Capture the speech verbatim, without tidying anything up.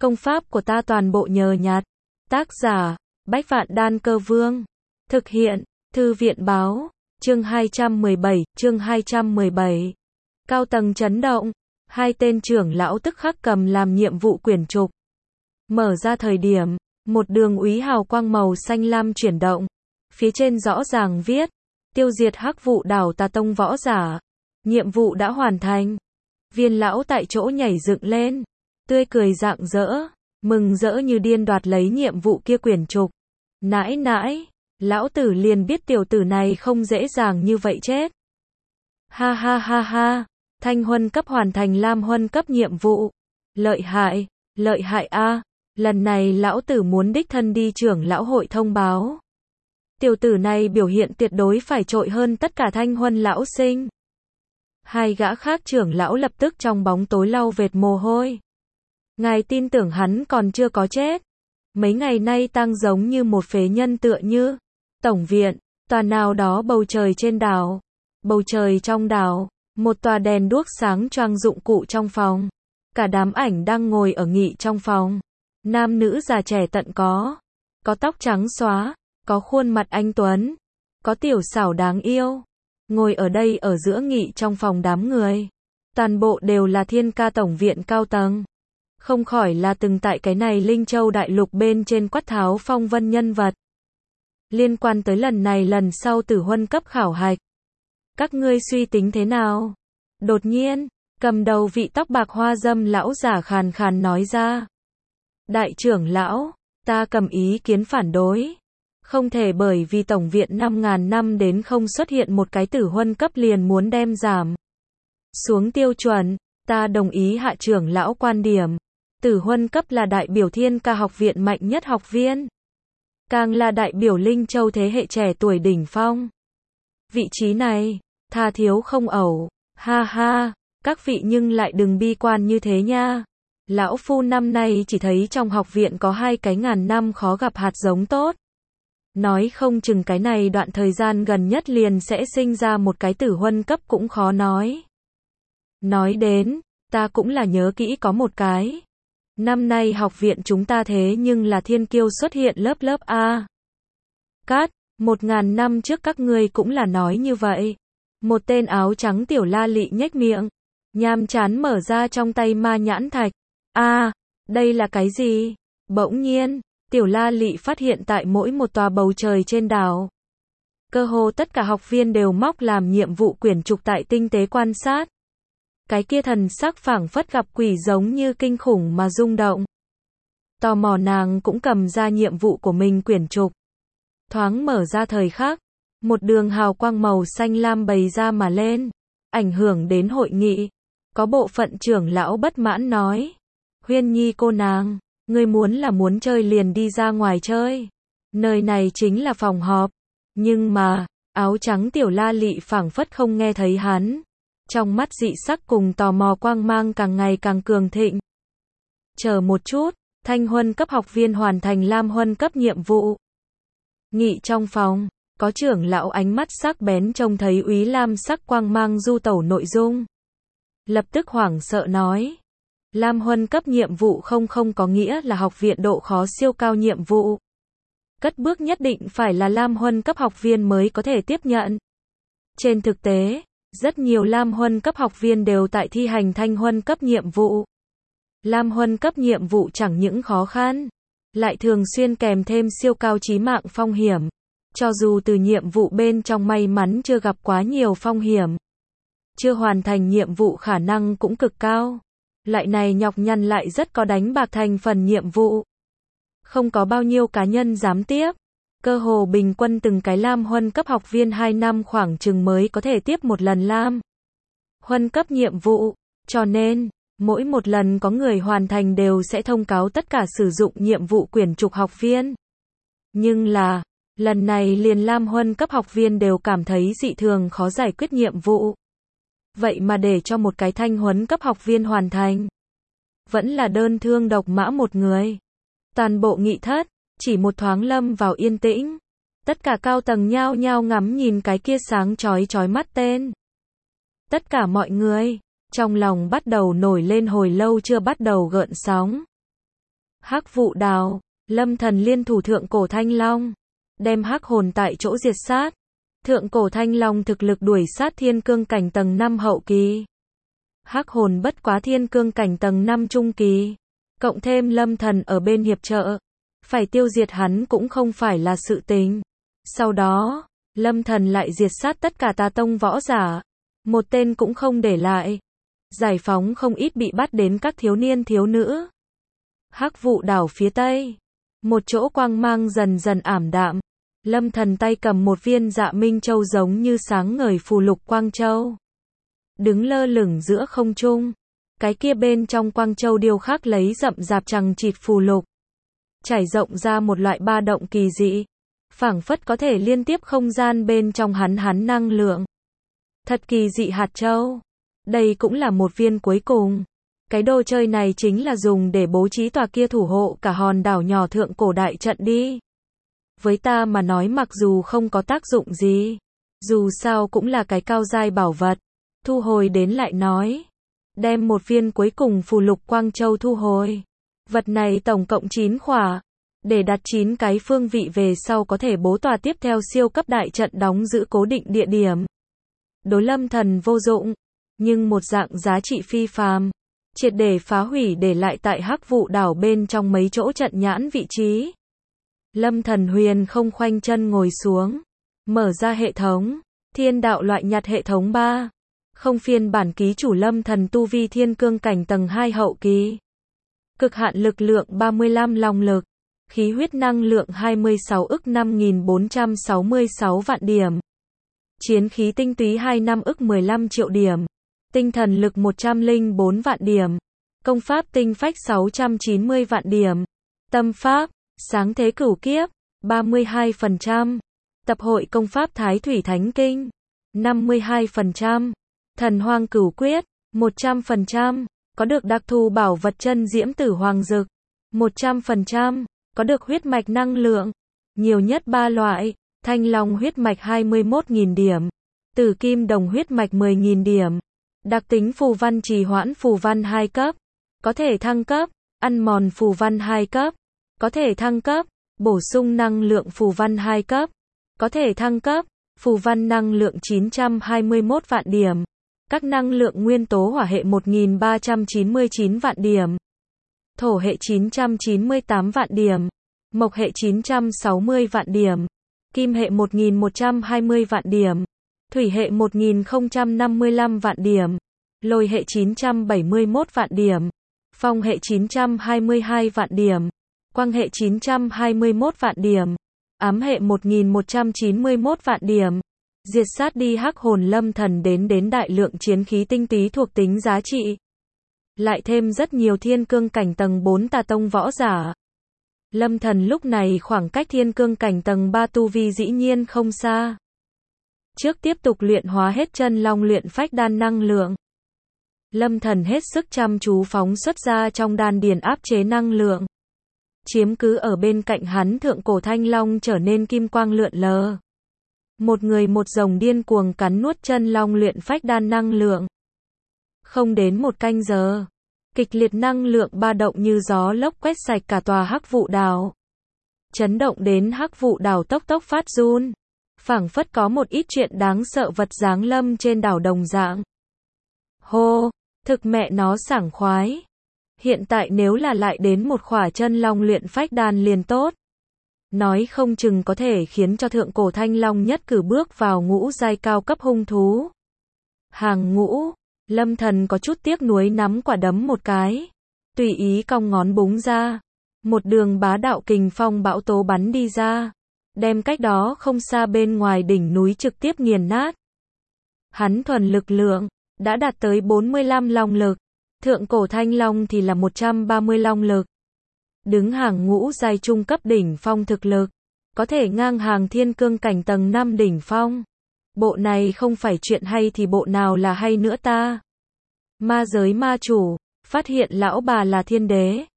Công pháp của ta toàn bộ nhờ nhặt. Tác giả, Bách Vạn Đan Cơ Vương. Thực hiện, Thư viện Báo. Chương hai trăm mười bảy, chương hai trăm mười bảy. Cao tầng chấn động. Hai tên trưởng lão tức khắc cầm làm nhiệm vụ quyển trục. Mở ra thời điểm, một đường úy hào quang màu xanh lam chuyển động. Phía trên rõ ràng viết, tiêu diệt hắc vụ đảo tà tông võ giả. Nhiệm vụ đã hoàn thành. Viên lão tại chỗ nhảy dựng lên, tươi cười rạng rỡ, mừng rỡ như điên đoạt lấy nhiệm vụ kia quyển trục. Nãi nãi, lão tử liền biết tiểu tử này không dễ dàng như vậy chết. Ha ha ha ha, thanh huân cấp hoàn thành lam huân cấp nhiệm vụ. Lợi hại, lợi hại a, lần này lão tử muốn đích thân đi trưởng lão hội thông báo. Tiểu tử này biểu hiện tuyệt đối phải trội hơn tất cả thanh huân lão sinh. Hai gã khác trưởng lão lập tức trong bóng tối lau vệt mồ hôi. Ngài tin tưởng hắn còn chưa có chết. Mấy ngày nay tang giống như một phế nhân tựa như. Tổng viện, tòa nào đó bầu trời trên đảo. Bầu trời trong đảo, một tòa đèn đuốc sáng choang dụng cụ trong phòng. Cả đám ảnh đang ngồi ở nghị trong phòng. Nam nữ già trẻ tận có. Có tóc trắng xóa, có khuôn mặt anh tuấn, có tiểu xảo đáng yêu. Ngồi ở đây ở giữa nghị trong phòng đám người. Toàn bộ đều là Thiên Ca tổng viện cao tầng. Không khỏi là từng tại cái này Linh Châu đại lục bên trên quát tháo phong vân nhân vật. Liên quan tới lần này lần sau tử huân cấp khảo hạch. Các ngươi suy tính thế nào? Đột nhiên, cầm đầu vị tóc bạc hoa dâm lão giả khàn khàn nói ra. Đại trưởng lão, ta cầm ý kiến phản đối. Không thể bởi vì tổng viện năm ngàn năm đến không xuất hiện một cái tử huân cấp liền muốn đem giảm xuống tiêu chuẩn. Ta đồng ý hạ trưởng lão quan điểm. Tử huân cấp là đại biểu Thiên Ca học viện mạnh nhất học viên. Càng là đại biểu Linh Châu thế hệ trẻ tuổi đỉnh phong. Vị trí này, tha thiếu không ẩu. Ha ha, các vị nhưng lại đừng bi quan như thế nha. Lão phu năm nay chỉ thấy trong học viện có hai cái ngàn năm khó gặp hạt giống tốt. Nói không chừng cái này đoạn thời gian gần nhất liền sẽ sinh ra một cái tử huân cấp cũng khó nói. Nói đến, ta cũng là nhớ kỹ có một cái. Năm nay học viện chúng ta thế nhưng là thiên kiêu xuất hiện lớp lớp A. Cát, một ngàn năm trước các ngươi cũng là nói như vậy. Một tên áo trắng tiểu la lị nhếch miệng, nhàm chán mở ra trong tay ma nhãn thạch. A, đây là cái gì? Bỗng nhiên, tiểu la lị phát hiện tại mỗi một tòa bầu trời trên đảo. Cơ hồ tất cả học viên đều móc làm nhiệm vụ quyển trục tại tinh tế quan sát. Cái kia thần sắc phảng phất gặp quỷ giống như kinh khủng mà rung động. Tò mò nàng cũng cầm ra nhiệm vụ của mình quyển trục. Thoáng mở ra thời khắc, một đường hào quang màu xanh lam bày ra mà lên, ảnh hưởng đến hội nghị. Có bộ phận trưởng lão bất mãn nói. Huyên Nhi cô nàng, ngươi muốn là muốn chơi liền đi ra ngoài chơi. Nơi này chính là phòng họp. Nhưng mà, áo trắng tiểu la lị phảng phất không nghe thấy hắn. Trong mắt dị sắc cùng tò mò quang mang càng ngày càng cường thịnh. Chờ một chút, thanh huân cấp học viên hoàn thành lam huân cấp nhiệm vụ. Nghị trong phòng, có trưởng lão ánh mắt sắc bén trông thấy úy lam sắc quang mang du tẩu nội dung. Lập tức hoảng sợ nói. Lam huân cấp nhiệm vụ không không có nghĩa là học viện độ khó siêu cao nhiệm vụ. Cất bước nhất định phải là lam huân cấp học viên mới có thể tiếp nhận. Trên thực tế, rất nhiều lam huân cấp học viên đều tại thi hành thanh huân cấp nhiệm vụ. Lam huân cấp nhiệm vụ chẳng những khó khăn, lại thường xuyên kèm thêm siêu cao chí mạng phong hiểm. Cho dù từ nhiệm vụ bên trong may mắn chưa gặp quá nhiều phong hiểm, chưa hoàn thành nhiệm vụ khả năng cũng cực cao. Loại này nhọc nhằn lại rất có đánh bạc thành phần nhiệm vụ. Không có bao nhiêu cá nhân dám tiếp. Cơ hồ bình quân từng cái lam huân cấp học viên hai năm khoảng chừng mới có thể tiếp một lần lam huân cấp nhiệm vụ. Cho nên, mỗi một lần có người hoàn thành đều sẽ thông cáo tất cả sử dụng nhiệm vụ quyển trục học viên. Nhưng là, lần này liền lam huân cấp học viên đều cảm thấy dị thường khó giải quyết nhiệm vụ. Vậy mà để cho một cái thanh huân cấp học viên hoàn thành. Vẫn là đơn thương độc mã một người. Toàn bộ nghị thất, chỉ một thoáng lâm vào yên tĩnh. Tất cả cao tầng nhao nhao ngắm nhìn cái kia sáng chói chói mắt tên. Tất cả mọi người, trong lòng bắt đầu nổi lên hồi lâu chưa bắt đầu gợn sóng. Hắc Vụ Đào, Lâm Thần liên thủ Thượng Cổ Thanh Long, đem hắc hồn tại chỗ diệt sát. Thượng Cổ Thanh Long thực lực đuổi sát thiên cương cảnh tầng năm hậu kỳ. Hắc hồn bất quá thiên cương cảnh tầng năm trung kỳ. Cộng thêm Lâm Thần ở bên hiệp trợ. Phải tiêu diệt hắn cũng không phải là sự tình. Sau đó, Lâm Thần lại diệt sát tất cả tà tông võ giả. Một tên cũng không để lại. Giải phóng không ít bị bắt đến các thiếu niên thiếu nữ. Hắc Vụ Đảo phía tây. Một chỗ quang mang dần dần ảm đạm. Lâm Thần tay cầm một viên Dạ Minh Châu giống như sáng ngời phù lục quang châu. Đứng lơ lửng giữa không trung. Cái kia bên trong quang châu điêu khắc lấy rậm rạp chằng chịt phù lục. Trải rộng ra một loại ba động kỳ dị. Phảng phất có thể liên tiếp không gian bên trong hắn hắn năng lượng. Thật kỳ dị hạt châu. Đây cũng là một viên cuối cùng. Cái đồ chơi này chính là dùng để bố trí tòa kia thủ hộ cả hòn đảo nhỏ thượng cổ đại trận đi. Với ta mà nói mặc dù không có tác dụng gì. Dù sao cũng là cái cao giai bảo vật. Thu hồi đến lại nói. Đem một viên cuối cùng phù lục quang châu thu hồi. Vật này tổng cộng chín khỏa. Để đặt chín cái phương vị về sau có thể bố tòa tiếp theo siêu cấp đại trận đóng giữ cố định địa điểm. Đối Lâm Thần vô dụng. Nhưng một dạng giá trị phi phàm. Triệt để phá hủy để lại tại Hắc Vụ Đảo bên trong mấy chỗ trận nhãn vị trí. Lâm Thần huyền không khoanh chân ngồi xuống. Mở ra hệ thống. Thiên đạo loại nhặt hệ thống ba. Không phiên bản ký chủ Lâm Thần tu vi thiên cương cảnh tầng hai hậu kỳ. Cực hạn lực lượng ba mươi lăm long lực. Khí huyết năng lượng hai mươi sáu ức năm nghìn bốn trăm sáu mươi sáu vạn điểm. Chiến khí tinh túy hai mươi lăm ức mười lăm triệu điểm. Tinh thần lực một trăm lẻ bốn vạn điểm. Công pháp tinh phách sáu trăm chín mươi vạn điểm. Tâm pháp, sáng thế cửu kiếp, ba mươi hai phần trăm. Tập hội công pháp Thái Thủy Thánh Kinh, năm mươi hai phần trăm. Thần Hoang Cửu Quyết, một trăm phần trăm. Có được đặc thù bảo vật chân diễm tử hoàng dực, một trăm phần trăm. Có được huyết mạch năng lượng, nhiều nhất ba loại. Thanh Long huyết mạch hai mươi mốt nghìn điểm. Tử Kim Đồng huyết mạch mười nghìn điểm. Đặc tính phù văn trì hoãn phù văn hai cấp. Có thể thăng cấp. Ăn mòn phù văn hai cấp. Có thể thăng cấp. Bổ sung năng lượng phù văn hai cấp. Có thể thăng cấp. Phù văn năng lượng chín trăm hai mươi mốt vạn điểm. Các năng lượng nguyên tố hỏa hệ một nghìn ba trăm chín mươi chín vạn điểm. Thổ hệ chín trăm chín mươi tám vạn điểm. Mộc hệ chín trăm sáu mươi vạn điểm. Kim hệ một nghìn một trăm hai mươi vạn điểm. Thủy hệ một nghìn không trăm năm mươi lăm vạn điểm. Lôi hệ chín trăm bảy mươi mốt vạn điểm. Phong hệ chín trăm hai mươi hai vạn điểm. Quang hệ chín trăm hai mươi mốt vạn điểm. Ám hệ một nghìn một trăm chín mươi mốt vạn điểm. Diệt sát đi hắc hồn Lâm Thần đến đến đại lượng chiến khí tinh túy thuộc tính giá trị. Lại thêm rất nhiều thiên cương cảnh tầng bốn tà tông võ giả. Lâm Thần lúc này khoảng cách thiên cương cảnh tầng ba tu vi dĩ nhiên không xa. Trước tiếp tục luyện hóa hết chân long luyện phách đan năng lượng. Lâm Thần hết sức chăm chú phóng xuất ra trong đan điền áp chế năng lượng. Chiếm cứ ở bên cạnh hắn thượng cổ thanh long trở nên kim quang lượn lờ. Một người một rồng điên cuồng cắn nuốt chân long luyện phách đan năng lượng. Không đến một canh giờ. Kịch liệt năng lượng ba động như gió lốc quét sạch cả tòa Hắc Vụ Đảo. Chấn động đến Hắc Vụ Đảo tốc tốc phát run. Phảng phất có một ít chuyện đáng sợ vật giáng lâm trên đảo đồng dạng. Hô, thực mẹ nó sảng khoái. Hiện tại nếu là lại đến một khỏa chân long luyện phách đan liền tốt. Nói không chừng có thể khiến cho thượng cổ thanh long nhất cử bước vào ngũ giai cao cấp hung thú. Hàng ngũ, Lâm Thần có chút tiếc nuối nắm quả đấm một cái. Tùy ý cong ngón búng ra. Một đường bá đạo kình phong bão tố bắn đi ra. Đem cách đó không xa bên ngoài đỉnh núi trực tiếp nghiền nát. Hắn thuần lực lượng, đã đạt tới bốn mươi lăm long lực. Thượng cổ thanh long thì là một trăm ba mươi long lực. Đứng hàng ngũ giai trung cấp đỉnh phong thực lực. Có thể ngang hàng thiên cương cảnh tầng năm đỉnh phong. Bộ này không phải chuyện hay thì bộ nào là hay nữa ta. Ma giới ma chủ, phát hiện lão bà là thiên đế.